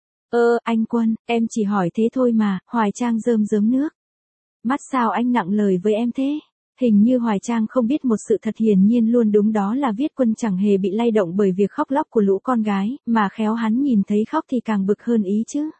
Ơ, anh Quân, em chỉ hỏi thế thôi mà, Hoài Trang rơm rớm nước. Mắt sao anh nặng lời với em thế? Hình như Hoài Trang không biết một sự thật hiển nhiên luôn đúng đó là Viết Quân chẳng hề bị lay động bởi việc khóc lóc của lũ con gái, mà khéo hắn nhìn thấy khóc thì càng bực hơn ý chứ.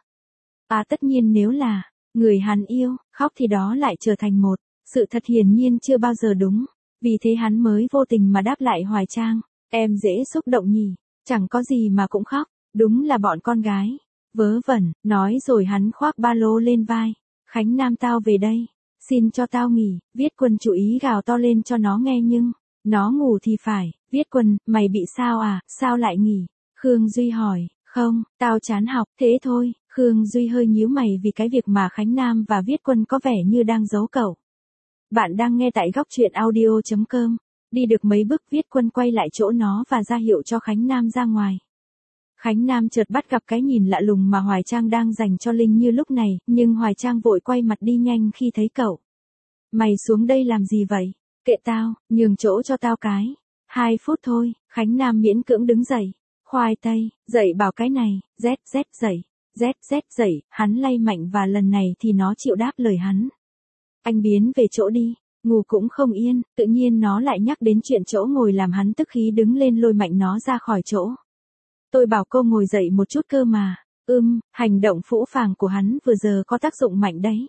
À tất nhiên nếu là người hắn yêu, khóc thì đó lại trở thành một sự thật hiển nhiên chưa bao giờ đúng. Vì thế hắn mới vô tình mà đáp lại Hoài Trang. Em dễ xúc động nhỉ, chẳng có gì mà cũng khóc, đúng là bọn con gái. Vớ vẩn, nói rồi hắn khoác ba lô lên vai. Khánh Nam tao về đây, xin cho tao nghỉ, Viết Quân chú ý gào to lên cho nó nghe nhưng, nó ngủ thì phải, Viết Quân, mày bị sao à, sao lại nghỉ? Khương Duy hỏi, không, tao chán học, thế thôi, Khương Duy hơi nhíu mày vì cái việc mà Khánh Nam và Viết Quân có vẻ như đang giấu cậu. Bạn đang nghe tại góc truyện audio.com. Đi được mấy bước Viết Quân quay lại chỗ nó và ra hiệu cho Khánh Nam ra ngoài. Khánh Nam chợt bắt gặp cái nhìn lạ lùng mà Hoài Trang đang dành cho Linh Như lúc này, nhưng Hoài Trang vội quay mặt đi nhanh khi thấy cậu. Mày xuống đây làm gì vậy? Kệ tao, nhường chỗ cho tao cái. Hai phút thôi, Khánh Nam miễn cưỡng đứng dậy. Khoai tây, dậy bảo cái này, z z dậy, z z dậy, hắn lay mạnh và lần này thì nó chịu đáp lời hắn. Anh biến về chỗ đi. Ngủ cũng không yên, tự nhiên nó lại nhắc đến chuyện chỗ ngồi làm hắn tức khí đứng lên lôi mạnh nó ra khỏi chỗ. Tôi bảo cô ngồi dậy một chút cơ mà. Ưm, hành động phũ phàng của hắn vừa giờ có tác dụng mạnh đấy.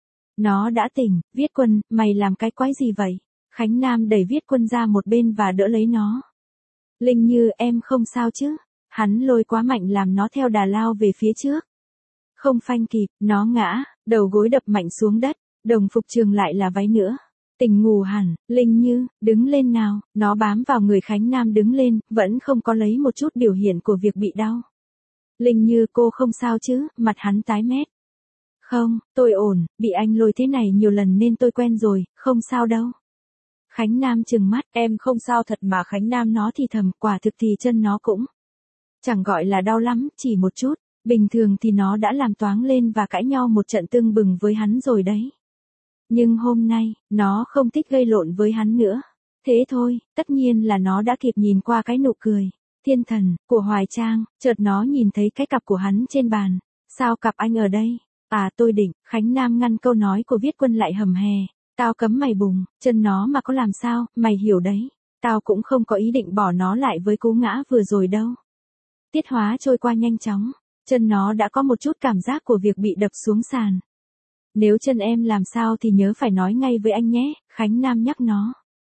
Nó đã tỉnh, Viết Quân, mày làm cái quái gì vậy? Khánh Nam đẩy Viết Quân ra một bên và đỡ lấy nó. Linh Như em không sao chứ? Hắn lôi quá mạnh làm nó theo đà lao về phía trước. Không phanh kịp, nó ngã, đầu gối đập mạnh xuống đất, đồng phục trường lại là váy nữa. Tỉnh ngủ hẳn, Linh Như, đứng lên nào, nó bám vào người Khánh Nam đứng lên, vẫn không có lấy một chút biểu hiện của việc bị đau. Linh Như cô không sao chứ, mặt hắn tái mét. Không, tôi ổn, bị anh lôi thế này nhiều lần nên tôi quen rồi, không sao đâu. Khánh Nam trừng mắt, em không sao thật mà Khánh Nam nó thì thầm, quả thực thì chân nó cũng Chẳng gọi là đau lắm, chỉ một chút, bình thường thì nó đã làm toáng lên và cãi nhau một trận tưng bừng với hắn rồi đấy. Nhưng hôm nay, nó không thích gây lộn với hắn nữa. Thế thôi, tất nhiên là nó đã kịp nhìn qua cái nụ cười thiên thần của Hoài Trang, chợt nó nhìn thấy cái cặp của hắn trên bàn. Sao cặp anh ở đây? À tôi định, Khánh Nam ngăn câu nói của Viết Quân lại hầm hè. Tao cấm mày bùng, chân nó mà có làm sao, mày hiểu đấy. Tao cũng không có ý định bỏ nó lại với cú ngã vừa rồi đâu. Tiết hóa trôi qua nhanh chóng, chân nó đã có một chút cảm giác của việc bị đập xuống sàn. Nếu chân em làm sao thì nhớ phải nói ngay với anh nhé, Khánh Nam nhắc nó.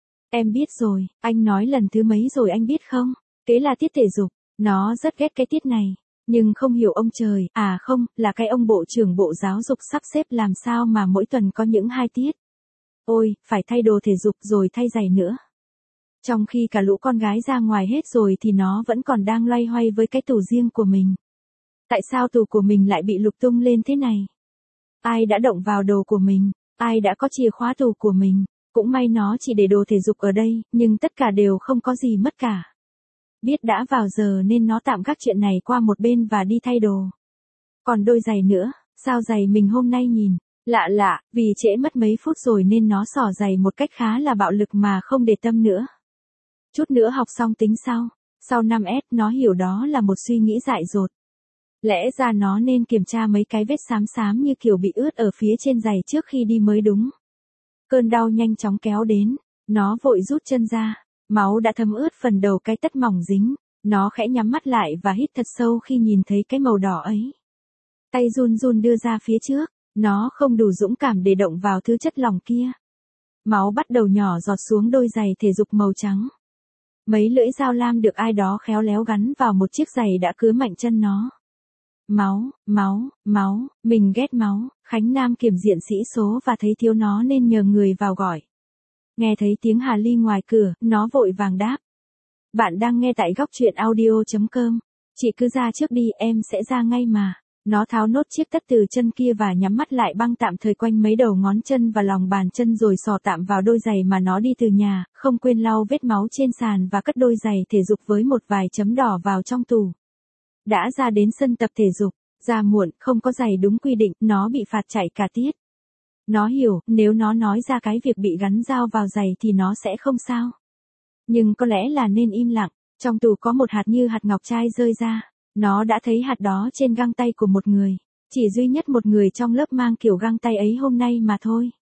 Em biết rồi, anh nói lần thứ mấy rồi anh biết không? Kế là tiết thể dục, nó rất ghét cái tiết này. Nhưng không hiểu ông trời, à không, là cái ông bộ trưởng bộ giáo dục sắp xếp làm sao mà mỗi tuần có những hai tiết. Ôi, phải thay đồ thể dục rồi thay giày nữa. Trong khi cả lũ con gái ra ngoài hết rồi thì nó vẫn còn đang loay hoay với cái tủ riêng của mình. Tại sao tủ của mình lại bị lục tung lên thế này? Ai đã động vào đồ của mình? Ai đã có chìa khóa tủ của mình? Cũng may nó chỉ để đồ thể dục ở đây, nhưng tất cả đều không có gì mất cả. Biết đã vào giờ nên nó tạm gác chuyện này qua một bên và đi thay đồ. Còn đôi giày nữa, sao giày mình hôm nay nhìn lạ lạ, vì trễ mất mấy phút rồi nên nó xỏ giày một cách khá là bạo lực mà không để tâm nữa. Chút nữa học xong tính sau. Sau năm S nó hiểu đó là một suy nghĩ dại dột. Lẽ ra nó nên kiểm tra mấy cái vết xám xám như kiểu bị ướt ở phía trên giày trước khi đi mới đúng. Cơn đau nhanh chóng kéo đến, nó vội rút chân ra, máu đã thấm ướt phần đầu cái tất mỏng dính, nó khẽ nhắm mắt lại và hít thật sâu khi nhìn thấy cái màu đỏ ấy. Tay run run đưa ra phía trước, nó không đủ dũng cảm để động vào thứ chất lỏng kia. Máu bắt đầu nhỏ giọt xuống đôi giày thể dục màu trắng. Mấy lưỡi dao lam được ai đó khéo léo gắn vào một chiếc giày đã cứa mạnh chân nó. Máu, máu, máu, mình ghét máu, Khánh Nam kiểm diện sĩ số và thấy thiếu nó nên nhờ người vào gọi. Nghe thấy tiếng Hà Ly ngoài cửa, nó vội vàng đáp. Bạn đang nghe tại góc truyện audio chấm com. Chị cứ ra trước đi, em sẽ ra ngay mà. Nó tháo nốt chiếc tất từ chân kia và nhắm mắt lại băng tạm thời quanh mấy đầu ngón chân và lòng bàn chân rồi sò tạm vào đôi giày mà nó đi từ nhà, không quên lau vết máu trên sàn và cất đôi giày thể dục với một vài chấm đỏ vào trong tủ. Đã ra đến sân tập thể dục, ra muộn, không có giày đúng quy định, nó bị phạt chạy cả tiết. Nó hiểu, nếu nó nói ra cái việc bị gắn dao vào giày thì nó sẽ không sao. Nhưng có lẽ là nên im lặng, trong tủ có một hạt như hạt ngọc trai rơi ra. Nó đã thấy hạt đó trên găng tay của một người, chỉ duy nhất một người trong lớp mang kiểu găng tay ấy hôm nay mà thôi.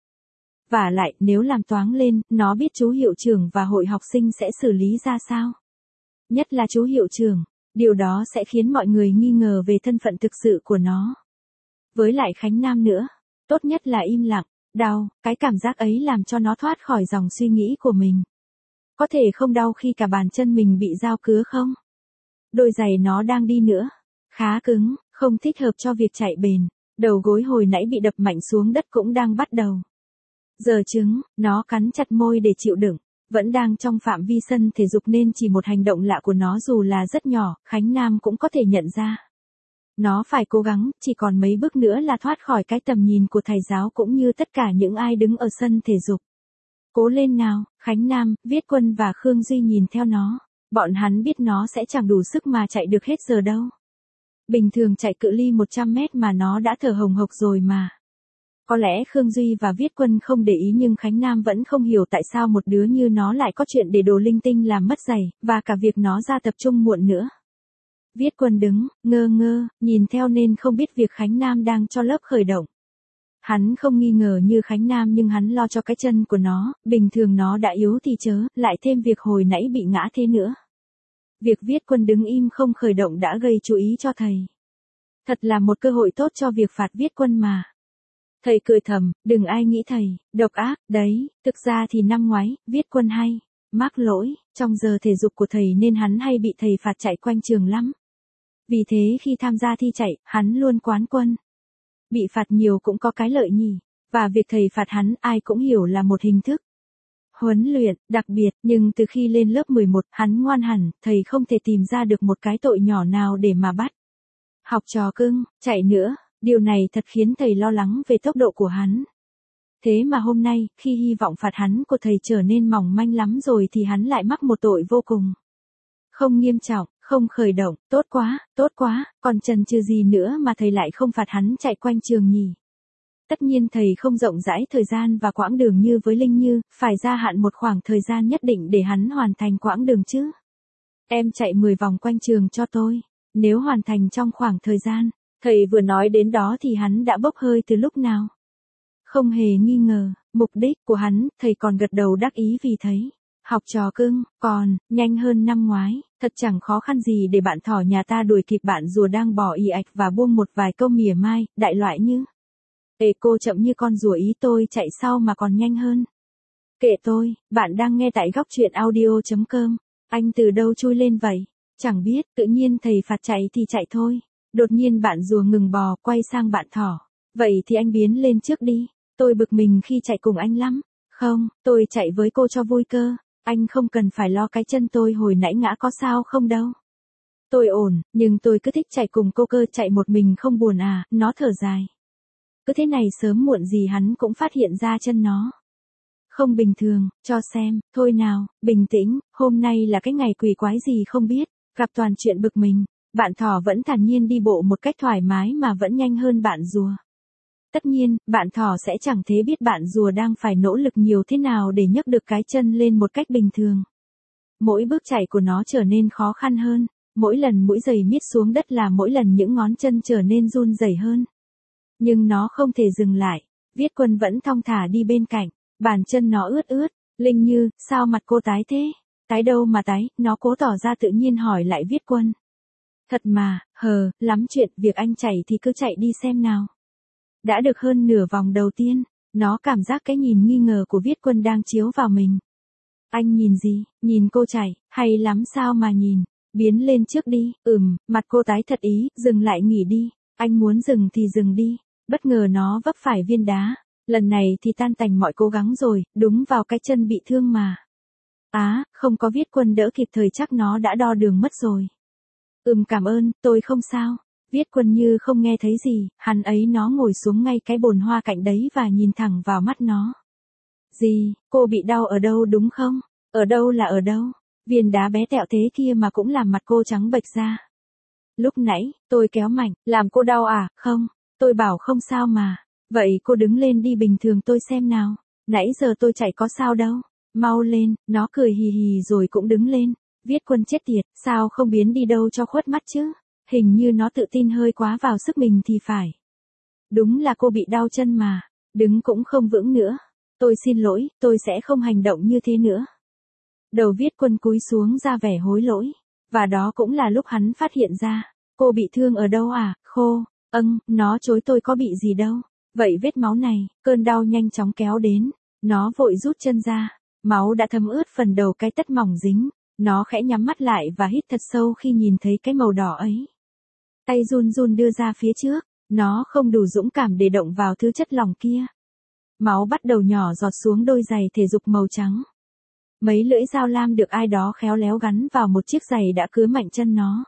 Vả lại, nếu làm toáng lên, nó biết chú hiệu trưởng và hội học sinh sẽ xử lý ra sao. Nhất là chú hiệu trưởng, điều đó sẽ khiến mọi người nghi ngờ về thân phận thực sự của nó. Với lại Khánh Nam nữa, tốt nhất là im lặng, đau, cái cảm giác ấy làm cho nó thoát khỏi dòng suy nghĩ của mình. Có thể không đau khi cả bàn chân mình bị dao cứa không? Đôi giày nó đang đi nữa, khá cứng, không thích hợp cho việc chạy bền, đầu gối hồi nãy bị đập mạnh xuống đất cũng đang bắt đầu. Giờ chứng, nó cắn chặt môi để chịu đựng, vẫn đang trong phạm vi sân thể dục nên chỉ một hành động lạ của nó dù là rất nhỏ, Khánh Nam cũng có thể nhận ra. Nó phải cố gắng, chỉ còn mấy bước nữa là thoát khỏi cái tầm nhìn của thầy giáo cũng như tất cả những ai đứng ở sân thể dục. Cố lên nào, Khánh Nam, Viết Quân và Khương Duy nhìn theo nó. Bọn hắn biết nó sẽ chẳng đủ sức mà chạy được hết giờ đâu. Bình thường chạy cự ly một trăm mét mà nó đã thở hồng hộc rồi mà. Có lẽ Khương Duy và Viết Quân không để ý nhưng Khánh Nam vẫn không hiểu tại sao một đứa như nó lại có chuyện để đồ linh tinh làm mất giày, và cả việc nó ra tập trung muộn nữa. Viết Quân đứng, ngơ ngơ, nhìn theo nên không biết việc Khánh Nam đang cho lớp khởi động. Hắn không nghi ngờ như Khánh Nam nhưng hắn lo cho cái chân của nó, bình thường nó đã yếu thì chớ, lại thêm việc hồi nãy bị ngã thế nữa. Việc Viết Quân đứng im không khởi động đã gây chú ý cho thầy. Thật là một cơ hội tốt cho việc phạt Viết Quân mà. Thầy cười thầm, đừng ai nghĩ thầy, độc ác, đấy, thực ra thì năm ngoái, Viết Quân hay, mắc lỗi, trong giờ thể dục của thầy nên hắn hay bị thầy phạt chạy quanh trường lắm. Vì thế khi tham gia thi chạy, hắn luôn quán quân. Bị phạt nhiều cũng có cái lợi nhỉ, và việc thầy phạt hắn ai cũng hiểu là một hình thức huấn luyện, đặc biệt, nhưng từ khi lên lớp mười một, hắn ngoan hẳn, thầy không thể tìm ra được một cái tội nhỏ nào để mà bắt. Học trò cưng, chạy nữa, điều này thật khiến thầy lo lắng về tốc độ của hắn. Thế mà hôm nay, khi hy vọng phạt hắn của thầy trở nên mỏng manh lắm rồi thì hắn lại mắc một tội vô cùng không nghiêm trọng, Không khởi động, tốt quá, tốt quá, còn chần chừ gì nữa mà thầy lại không phạt hắn chạy quanh trường nhỉ? Tất nhiên thầy không rộng rãi thời gian và quãng đường như với Linh Như, phải gia hạn một khoảng thời gian nhất định để hắn hoàn thành quãng đường chứ. Em chạy mười vòng quanh trường cho tôi, nếu hoàn thành trong khoảng thời gian, thầy vừa nói đến đó thì hắn đã bốc hơi từ lúc nào. Không hề nghi ngờ, mục đích của hắn, thầy còn gật đầu đắc ý vì thấy. Học trò cưng, còn, nhanh hơn năm ngoái, thật chẳng khó khăn gì để bạn thỏ nhà ta đuổi kịp bạn rùa đang bỏ ì ạch và buông một vài câu mỉa mai, đại loại như. Ê cô chậm như con rùa ý tôi chạy sau mà còn nhanh hơn. Kệ tôi, bạn đang nghe tại góc truyện audio.com, anh từ đâu chui lên vậy? Chẳng biết, tự nhiên thầy phạt chạy thì chạy thôi. Đột nhiên bạn rùa ngừng bò, quay sang bạn thỏ. Vậy thì anh biến lên trước đi, tôi bực mình khi chạy cùng anh lắm. Không, tôi chạy với cô cho vui cơ. Anh không cần phải lo cái chân tôi hồi nãy ngã có sao không đâu. Tôi ổn, nhưng tôi cứ thích chạy cùng cô cơ, chạy một mình không buồn à, nó thở dài. Cứ thế này sớm muộn gì hắn cũng phát hiện ra chân nó. Không bình thường, cho xem, thôi nào, bình tĩnh, hôm nay là cái ngày quỷ quái gì không biết, gặp toàn chuyện bực mình, bạn thỏ vẫn thản nhiên đi bộ một cách thoải mái mà vẫn nhanh hơn bạn rùa. Tất nhiên, bạn thỏ sẽ chẳng thế biết bạn rùa đang phải nỗ lực nhiều thế nào để nhấc được cái chân lên một cách bình thường. Mỗi bước chạy của nó trở nên khó khăn hơn, mỗi lần mũi giày miết xuống đất là mỗi lần những ngón chân trở nên run rẩy hơn. Nhưng nó không thể dừng lại, Viết Quân vẫn thong thả đi bên cạnh, bàn chân nó ướt ướt, Linh Như, sao mặt cô tái thế? Tái đâu mà tái, nó cố tỏ ra tự nhiên hỏi lại Viết Quân. Thật mà, hờ, lắm chuyện, việc anh chạy thì cứ chạy đi xem nào. Đã được hơn nửa vòng đầu tiên, nó cảm giác cái nhìn nghi ngờ của Viết Quân đang chiếu vào mình. Anh nhìn gì, nhìn cô chạy, hay lắm sao mà nhìn, biến lên trước đi, ừm, mặt cô tái thật ý, dừng lại nghỉ đi, anh muốn dừng thì dừng đi, bất ngờ nó vấp phải viên đá, lần này thì tan tành mọi cố gắng rồi, đúng vào cái chân bị thương mà. Á, à, không có Viết Quân đỡ kịp thời chắc nó đã đo đường mất rồi. Ừm cảm ơn, tôi không sao. Viết Quân như không nghe thấy gì, hắn ấy nó ngồi xuống ngay cái bồn hoa cạnh đấy và nhìn thẳng vào mắt nó. Gì, cô bị đau ở đâu đúng không? Ở đâu là ở đâu? Viên đá bé tẹo thế kia mà cũng làm mặt cô trắng bệch ra. Lúc nãy, tôi kéo mạnh, làm cô đau à? Không, tôi bảo không sao mà. Vậy cô đứng lên đi bình thường tôi xem nào. Nãy giờ tôi chạy có sao đâu. Mau lên, nó cười hì hì rồi cũng đứng lên. Viết Quân chết tiệt, sao không biến đi đâu cho khuất mắt chứ? Hình như nó tự tin hơi quá vào sức mình thì phải. Đúng là cô bị đau chân mà, đứng cũng không vững nữa. Tôi xin lỗi, tôi sẽ không hành động như thế nữa. Đầu Viết Quân cúi xuống ra vẻ hối lỗi. Và đó cũng là lúc hắn phát hiện ra. Cô bị thương ở đâu à? Khô. Âng, nó chối tôi có bị gì đâu. Vậy vết máu này, cơn đau nhanh chóng kéo đến. Nó vội rút chân ra. Máu đã thấm ướt phần đầu cái tất mỏng dính. Nó khẽ nhắm mắt lại và hít thật sâu khi nhìn thấy cái màu đỏ ấy. Tay run run đưa ra phía trước. Nó không đủ dũng cảm để động vào thứ chất lỏng kia. Máu bắt đầu nhỏ giọt xuống đôi giày thể dục màu trắng. Mấy lưỡi dao lam được ai đó khéo léo gắn vào một chiếc giày đã cứa mạnh chân nó.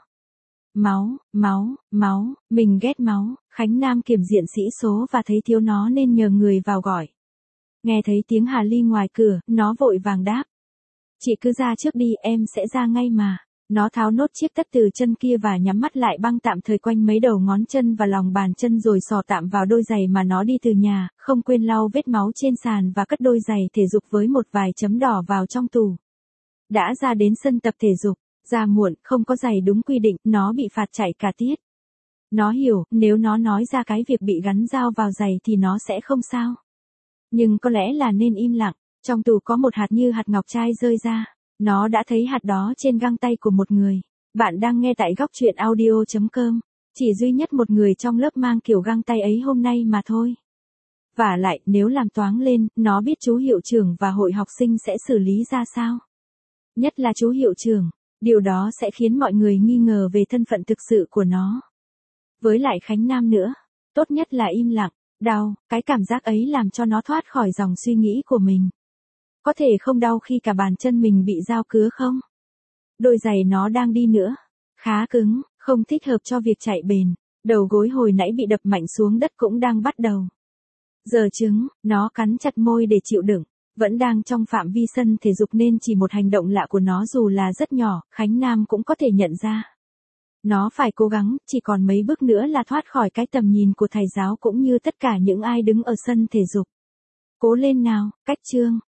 Máu, máu, máu, mình ghét máu, Khánh Nam kiểm diện sĩ số và thấy thiếu nó nên nhờ người vào gọi. Nghe thấy tiếng Hà Ly ngoài cửa, nó vội vàng đáp. Chị cứ ra trước đi, em sẽ ra ngay mà. Nó tháo nốt chiếc tất từ chân kia và nhắm mắt lại băng tạm thời quanh mấy đầu ngón chân và lòng bàn chân rồi sò tạm vào đôi giày mà nó đi từ nhà, không quên lau vết máu trên sàn và cất đôi giày thể dục với một vài chấm đỏ vào trong tủ. Đã ra đến sân tập thể dục, ra muộn, không có giày đúng quy định, nó bị phạt chạy cả tiết. Nó hiểu, nếu nó nói ra cái việc bị gắn dao vào giày thì nó sẽ không sao. Nhưng có lẽ là nên im lặng, trong tủ có một hạt như hạt ngọc trai rơi ra. Nó đã thấy hạt đó trên găng tay của một người. Bạn đang nghe tại góc truyện audio.com. Chỉ duy nhất một người trong lớp mang kiểu găng tay ấy hôm nay mà thôi. Vả lại, nếu làm toáng lên, nó biết chú hiệu trưởng và hội học sinh sẽ xử lý ra sao. Nhất là chú hiệu trưởng, điều đó sẽ khiến mọi người nghi ngờ về thân phận thực sự của nó. Với lại Khánh Nam nữa, tốt nhất là im lặng, đau, cái cảm giác ấy làm cho nó thoát khỏi dòng suy nghĩ của mình. Có thể không đau khi cả bàn chân mình bị dao cứa không? Đôi giày nó đang đi nữa. Khá cứng, không thích hợp cho việc chạy bền. Đầu gối hồi nãy bị đập mạnh xuống đất cũng đang bắt đầu. Giờ chứng, nó cắn chặt môi để chịu đựng. Vẫn đang trong phạm vi sân thể dục nên chỉ một hành động lạ của nó dù là rất nhỏ, Khánh Nam cũng có thể nhận ra. Nó phải cố gắng, chỉ còn mấy bước nữa là thoát khỏi cái tầm nhìn của thầy giáo cũng như tất cả những ai đứng ở sân thể dục. Cố lên nào, Cách Trương.